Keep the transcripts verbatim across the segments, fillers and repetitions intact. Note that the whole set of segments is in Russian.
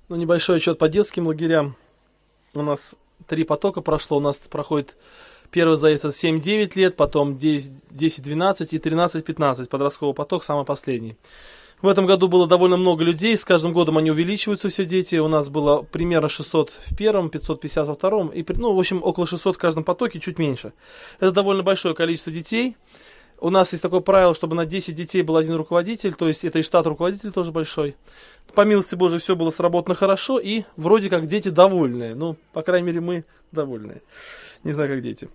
Ну, небольшой отчет по детским лагерям. У нас три потока прошло. У нас проходит первый за это семь-девять лет, потом десять-двенадцать и тринадцать-пятнадцать. Подростковый поток самый последний. В этом году было довольно много людей. С каждым годом они увеличиваются, все дети. У нас было примерно шестьсот в первом, пятьсот пятьдесят во втором. И, ну, в общем, около шестисот в каждом потоке, чуть меньше. Это довольно большое количество детей. У нас есть такое правило, чтобы на десять детей был один руководитель, то есть это и штат руководителей тоже большой. По милости Божией все было сработано хорошо, и вроде как дети довольные. Ну, по крайней мере, мы довольные. Не знаю, как дети.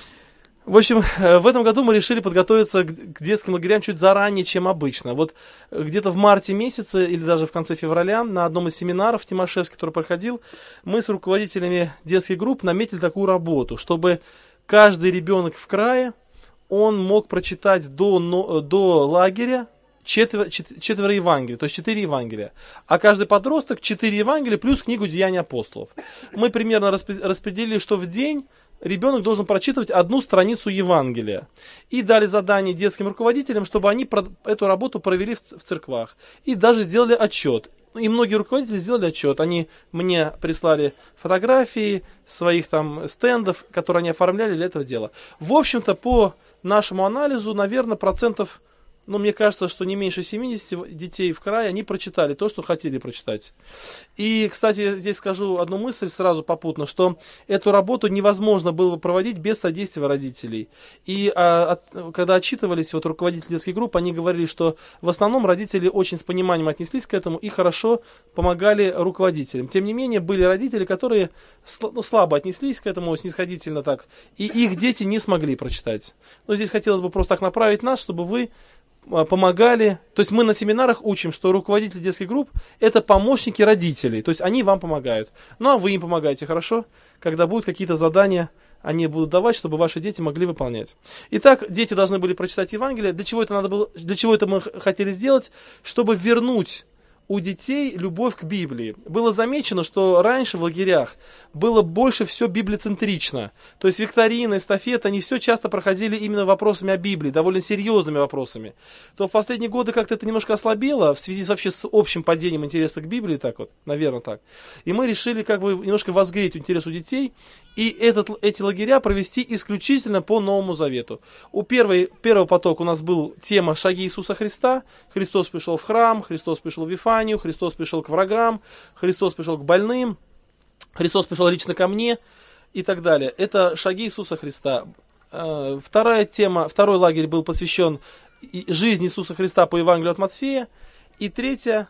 В общем, в этом году мы решили подготовиться к детским лагерям чуть заранее, чем обычно. Вот где-то в марте месяце или даже в конце февраля на одном из семинаров в Тимашевске, который проходил, мы с руководителями детских групп наметили такую работу, чтобы каждый ребенок в крае, он мог прочитать до, до лагеря четверо, четверо Евангелий, то есть четыре Евангелия. А каждый подросток четыре Евангелия плюс книгу «Деяния апостолов». Мы примерно распределили, что в день ребенок должен прочитывать одну страницу Евангелия. И дали задание детским руководителям, чтобы они эту работу провели в церквах. И даже сделали отчет. И многие руководители сделали отчет. Они мне прислали фотографии своих там стендов, которые они оформляли для этого дела. В общем-то, по нашему анализу, наверное, процентов, ну, мне кажется, что не меньше семидесяти детей в крае, они прочитали то, что хотели прочитать. И, кстати, здесь скажу одну мысль сразу попутно, что эту работу невозможно было бы проводить без содействия родителей. И а, от, когда отчитывались вот, руководители детских групп, они говорили, что в основном родители очень с пониманием отнеслись к этому и хорошо помогали руководителям. Тем не менее, были родители, которые ну, слабо отнеслись к этому, снисходительно так, и их дети не смогли прочитать. Но здесь хотелось бы просто так направить нас, чтобы вы помогали, то есть мы на семинарах учим, что руководители детских групп это помощники родителей, то есть они вам помогают, ну а вы им помогаете, хорошо, когда будут какие-то задания, они будут давать, чтобы ваши дети могли выполнять. Итак, дети должны были прочитать Евангелие. Для чего это надо было, для чего это мы хотели сделать? Чтобы вернуть у детей любовь к Библии. Было замечено, что раньше в лагерях было больше все библицентрично. То есть викторины, эстафеты, они все часто проходили именно вопросами о Библии, довольно серьезными вопросами. То в последние годы как-то это немножко ослабело в связи с, вообще с общим падением интереса к Библии, так вот, наверное, так. И мы решили как бы немножко возгреть интерес у детей и этот, эти лагеря провести исключительно по Новому Завету. У первой, первого потока у нас был тема «Шаги Иисуса Христа». Христос пришел в храм, Христос пришел в Вифанию, Христос пришел к врагам, Христос пришел к больным, Христос пришел лично ко мне и так далее. Это шаги Иисуса Христа. Вторая тема, второй лагерь был посвящен жизни Иисуса Христа по Евангелию от Матфея. И третья,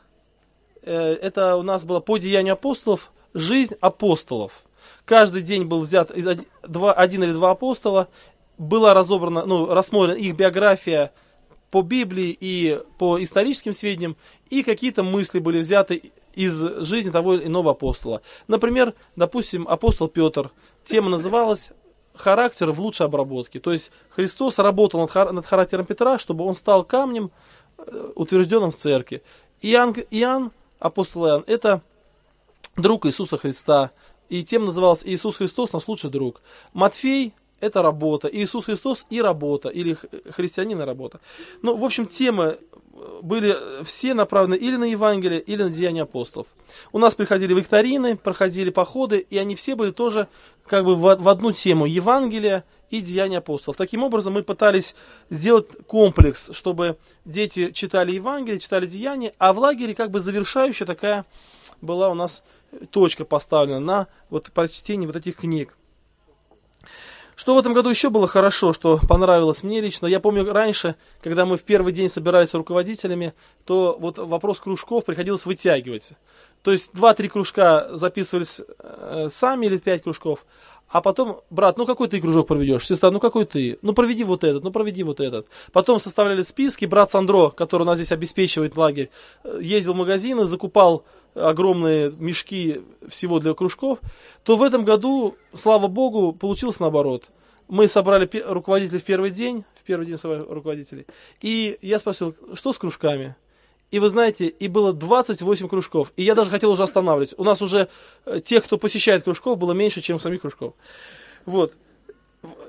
это у нас было по Деянию апостолов, жизнь апостолов. Каждый день был взят из два, один или два апостола, была разобрана, ну, рассмотрена их биография по Библии и по историческим сведениям, и какие-то мысли были взяты из жизни того или иного апостола. Например, допустим, апостол Петр. Тема называлась «Характер в лучшей обработке». То есть Христос работал над, хар- над характером Петра, чтобы он стал камнем, утвержденным в церкви. Иоанн, Иоанн, апостол Иоанн, это друг Иисуса Христа. И тема называлась «Иисус Христос наш лучший друг». Матфей – это работа. Иисус Христос и работа, или христианин и работа. Ну, в общем, темы были все направлены или на Евангелие, или на Деяния апостолов. У нас приходили викторины, проходили походы, и они все были тоже как бы в, в одну тему – Евангелие и Деяния апостолов. Таким образом, мы пытались сделать комплекс, чтобы дети читали Евангелие, читали Деяния, а в лагере как бы завершающая такая была у нас точка поставлена на вот прочтении вот этих книг. Что в этом году еще было хорошо, что понравилось мне лично, я помню раньше, когда мы в первый день собирались с руководителями, то вот вопрос кружков приходилось вытягивать. То есть два-три кружка записывались э, сами или пять кружков, а потом, брат, ну какой ты кружок проведешь? Сестра, ну какой ты? Ну проведи вот этот, ну проведи вот этот. Потом составляли списки, брат Сандро, который у нас здесь обеспечивает лагерь, ездил в магазины, закупал огромные мешки всего для кружков, то в этом году, слава богу, получилось наоборот. Мы собрали руководителей в первый день, в первый день собрали руководителей, и я спросил, что с кружками? И вы знаете, и было двадцать восемь кружков, и я даже хотел уже останавливать. У нас уже тех, кто посещает кружков, было меньше, чем самих кружков. Вот.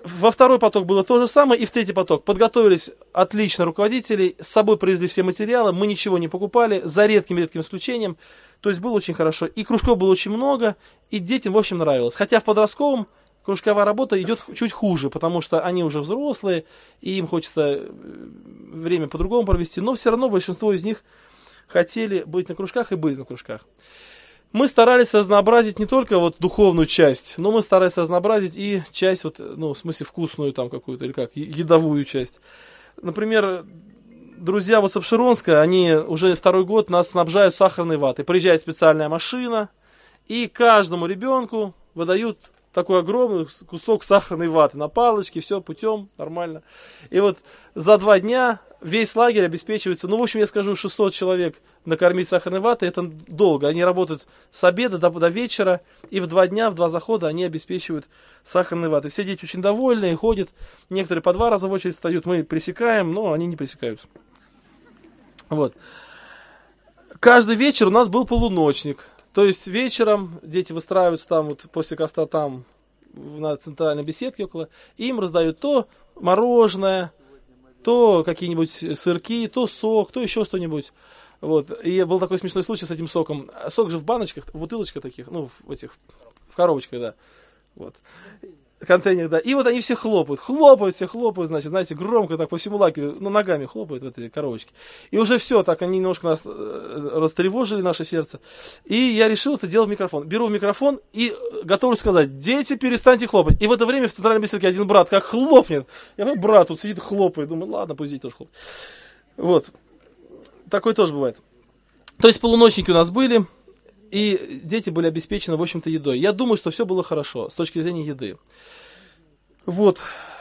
Во второй поток было то же самое, и в третий поток. Подготовились отлично руководители, с собой привезли все материалы, мы ничего не покупали, за редким-редким исключением. То есть было очень хорошо. И кружков было очень много, и детям, в общем, нравилось. Хотя в подростковом кружковая работа идет чуть хуже, потому что они уже взрослые, и им хочется время по-другому провести. Но все равно большинство из них хотели быть на кружках и были на кружках. Мы старались разнообразить не только вот духовную часть, но мы старались разнообразить и часть, вот, ну, в смысле вкусную там какую-то, или как, едовую часть. Например, друзья вот с Апшеронска, они уже второй год нас снабжают сахарной ватой. Приезжает специальная машина, и каждому ребенку выдают такой огромный кусок сахарной ваты на палочке, все путем, нормально. И вот за два дня весь лагерь обеспечивается, ну, в общем, я скажу, шестьсот человек накормить сахарной ватой, это долго. Они работают с обеда до, до вечера, и в два дня, в два захода они обеспечивают сахарной ватой. Все дети очень довольны, ходят, некоторые по два раза в очередь встают, мы пресекаем, но они не пресекаются. Вот. Каждый вечер у нас был полуночник. То есть вечером дети выстраиваются там вот после костра там на центральной беседке около, и им раздают то мороженое, то какие-нибудь сырки, то сок, то еще что-нибудь. Вот. И был такой смешной случай с этим соком. Сок же в баночках, в бутылочках таких, ну, в этих, в коробочках, да. Вот. Контейнер, да. И вот они все хлопают, хлопают, все хлопают, значит, знаете, громко так по всему лагерю, ну, ногами хлопают в этой коробочке. И уже все, так они немножко нас э, растревожили, наше сердце. И я решил это делать в микрофон. Беру в микрофон и готовлюсь сказать: дети, перестаньте хлопать. И в это время в центральной беседке один брат как хлопнет. Я говорю: брат тут сидит, хлопает. Думаю, ладно, пусть дети тоже хлопают. Вот. Такое тоже бывает. То есть полуночники у нас были, и дети были обеспечены, в общем-то, едой. Я думаю, что все было хорошо с точки зрения еды. Вот.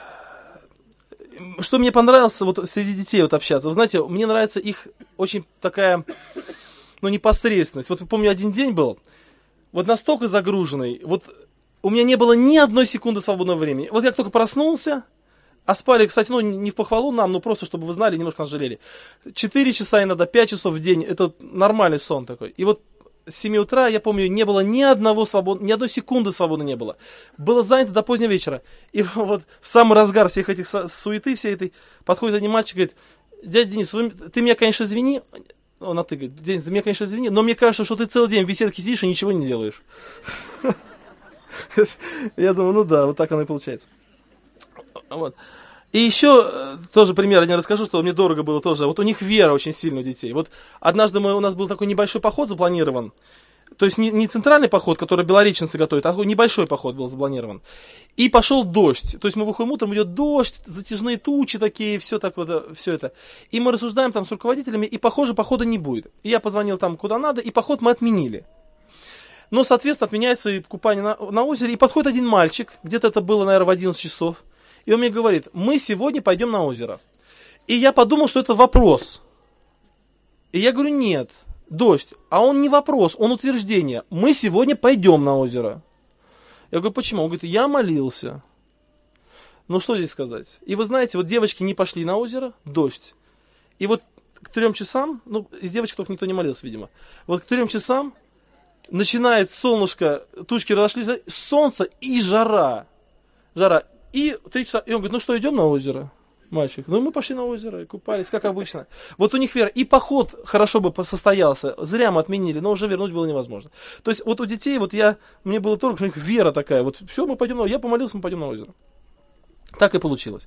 Что мне понравилось вот среди детей вот общаться. Вы знаете, мне нравится их очень такая, ну, непосредственность. Вот помню, один день был, вот настолько загруженный, вот у меня не было ни одной секунды свободного времени. Вот я только проснулся, а спали, кстати, ну, не в похвалу нам, но просто, чтобы вы знали, немножко нас жалели. четыре часа иногда, пять часов в день, это нормальный сон такой. И вот с семи утра, я помню, не было ни одного свобод... ни одной секунды свободы не было. Было занято до позднего вечера. И вот в самый разгар всех этих суеты, всей этой, подходит один мальчик и говорит: дядя Денис, вы... ты меня, конечно, извини. Он, а ты говорит: Денис, ты меня, конечно, извини, но мне кажется, что ты целый день в беседке сидишь и ничего не делаешь. Я думаю, ну да, вот так оно и получается. Вот. И еще тоже пример один расскажу, что мне дорого было тоже. Вот у них вера очень сильная у детей. Вот однажды мы, у нас был такой небольшой поход запланирован. То есть не, не центральный поход, который белореченцы готовят, а такой небольшой поход был запланирован. И пошел дождь. То есть мы выходим утром, идет дождь, затяжные тучи такие, все так вот, все это. И мы рассуждаем там с руководителями, и, похоже, похода не будет. И я позвонил там куда надо, и поход мы отменили. Но, соответственно, отменяется и купание на, на озере. И подходит один мальчик, где-то это было, наверное, в одиннадцать часов. И он мне говорит: мы сегодня пойдем на озеро. И я подумал, что это вопрос. И я говорю: нет, дождь. А он не вопрос, он утверждение. Мы сегодня пойдем на озеро. Я говорю: почему? Он говорит: я молился. Ну что здесь сказать? И вы знаете, вот девочки не пошли на озеро, дождь. И вот к трем часам, ну из девочек только никто не молился, видимо. Вот к трем часам начинает солнышко, тучки разошлись, солнце и жара. Жара. И три часа, и он говорит: ну что, идем на озеро, мальчик? Ну мы пошли на озеро и купались, как обычно. Вот у них вера. И поход хорошо бы состоялся. Зря мы отменили, но уже вернуть было невозможно. То есть вот у детей, вот я, мне было только, что у них вера такая. Вот все, мы пойдем на озеро. Я помолился, мы пойдем на озеро. Так и получилось.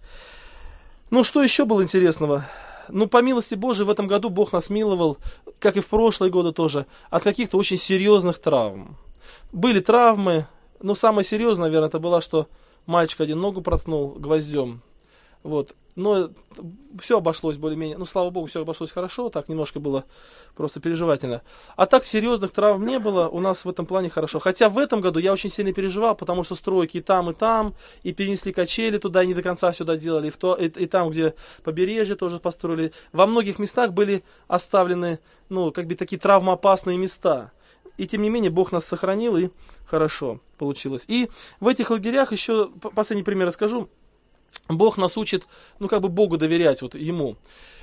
Ну что еще было интересного? Ну, по милости Божией, в этом году Бог нас миловал, как и в прошлые годы тоже, от каких-то очень серьезных травм. Были травмы, но самое серьезное, наверное, это было, что мальчик один ногу проткнул гвоздем. Вот. Но все обошлось более-менее. Ну, слава Богу, все обошлось хорошо. Так немножко было просто переживательно. А так серьезных травм не было. У нас в этом плане хорошо. Хотя в этом году я очень сильно переживал, потому что стройки и там, и там. И перенесли качели туда, и не до конца сюда делали. И, в то, и, и там, где побережье тоже построили. Во многих местах были оставлены, ну, как бы такие травмоопасные места. И тем не менее Бог нас сохранил, и хорошо получилось. И в этих лагерях еще, последний пример расскажу. Бог нас учит, ну как бы Богу доверять, вот Ему.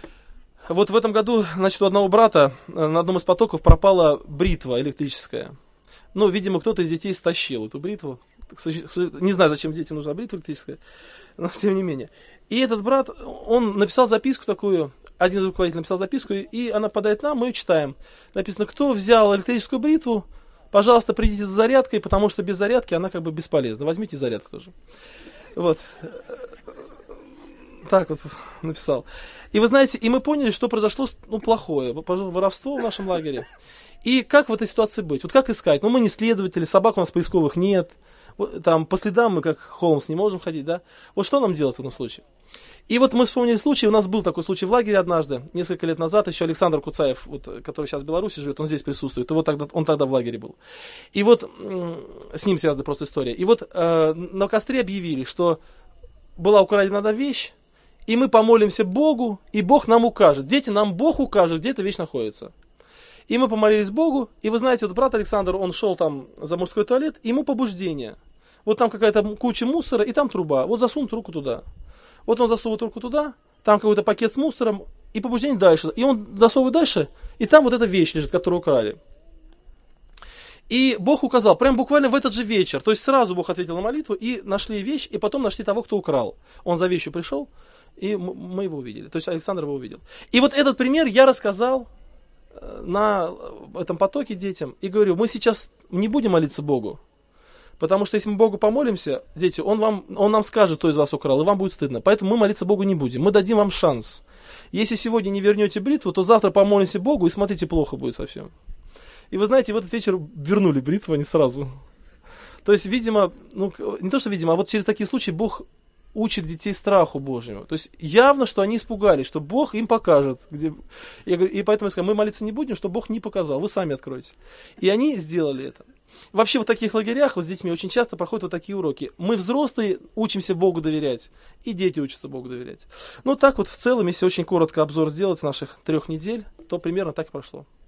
Вот в этом году, значит, у одного брата на одном из потоков пропала бритва электрическая. Ну, видимо, кто-то из детей стащил эту бритву. Не знаю, зачем детям нужна бритва электрическая, но тем не менее. И этот брат, он написал записку такую, один руководитель написал записку, и она подает нам, мы ее читаем. Написано: кто взял электрическую бритву, пожалуйста, придите за зарядкой, потому что без зарядки она как бы бесполезна. Возьмите зарядку тоже. Вот. Так вот написал. И вы знаете, и мы поняли, что произошло, ну, плохое. Произошло воровство в нашем лагере. И как в этой ситуации быть? Вот как искать? Ну, мы не следователи, собак у нас поисковых нет. Вот, там, по следам мы, как Холмс, не можем ходить, да? Вот что нам делать в этом случае? И вот мы вспомнили случай, у нас был такой случай в лагере однажды, несколько лет назад, еще Александр Куцаев, вот, который сейчас в Беларуси живет, он здесь присутствует, и вот тогда, он тогда в лагере был. И вот с ним связана просто история. И вот э, на костре объявили, что была украдена одна вещь, и мы помолимся Богу, и Бог нам укажет. Дети, нам Бог укажет, где эта вещь находится. И мы помолились Богу, и вы знаете, вот брат Александр, он шел там за мужской туалет, и ему побуждение. Вот там какая-то куча мусора, и там труба. Вот засунуть руку туда. Вот он засовывает руку туда, там какой-то пакет с мусором, и побуждение дальше. И он засовывает дальше, и там вот эта вещь лежит, которую украли. И Бог указал, прям буквально в этот же вечер, то есть сразу Бог ответил на молитву, и нашли вещь, и потом нашли того, кто украл. Он за вещью пришел, и мы его увидели. То есть Александр его увидел. И вот этот пример я рассказал на этом потоке детям, и говорю, мы сейчас не будем молиться Богу, потому что если мы Богу помолимся, дети, Он, вам, он нам скажет, кто из вас украл, и вам будет стыдно. Поэтому мы молиться Богу не будем. Мы дадим вам шанс. Если сегодня не вернете бритву, то завтра помолимся Богу, и смотрите, плохо будет совсем. И вы знаете, в этот вечер вернули бритву, а не сразу. То есть, видимо, ну, не то, что видимо, а вот через такие случаи Бог учит детей страху Божьему. То есть, явно, что они испугались, что Бог им покажет. Где... Я говорю, и поэтому я сказал, мы молиться не будем, чтобы Бог не показал, вы сами откроете. И они сделали это. Вообще в таких лагерях вот с детьми очень часто проходят вот такие уроки. Мы, взрослые, учимся Богу доверять, и дети учатся Богу доверять. Ну так вот в целом, если очень коротко обзор сделать с наших трех недель, то примерно так и прошло.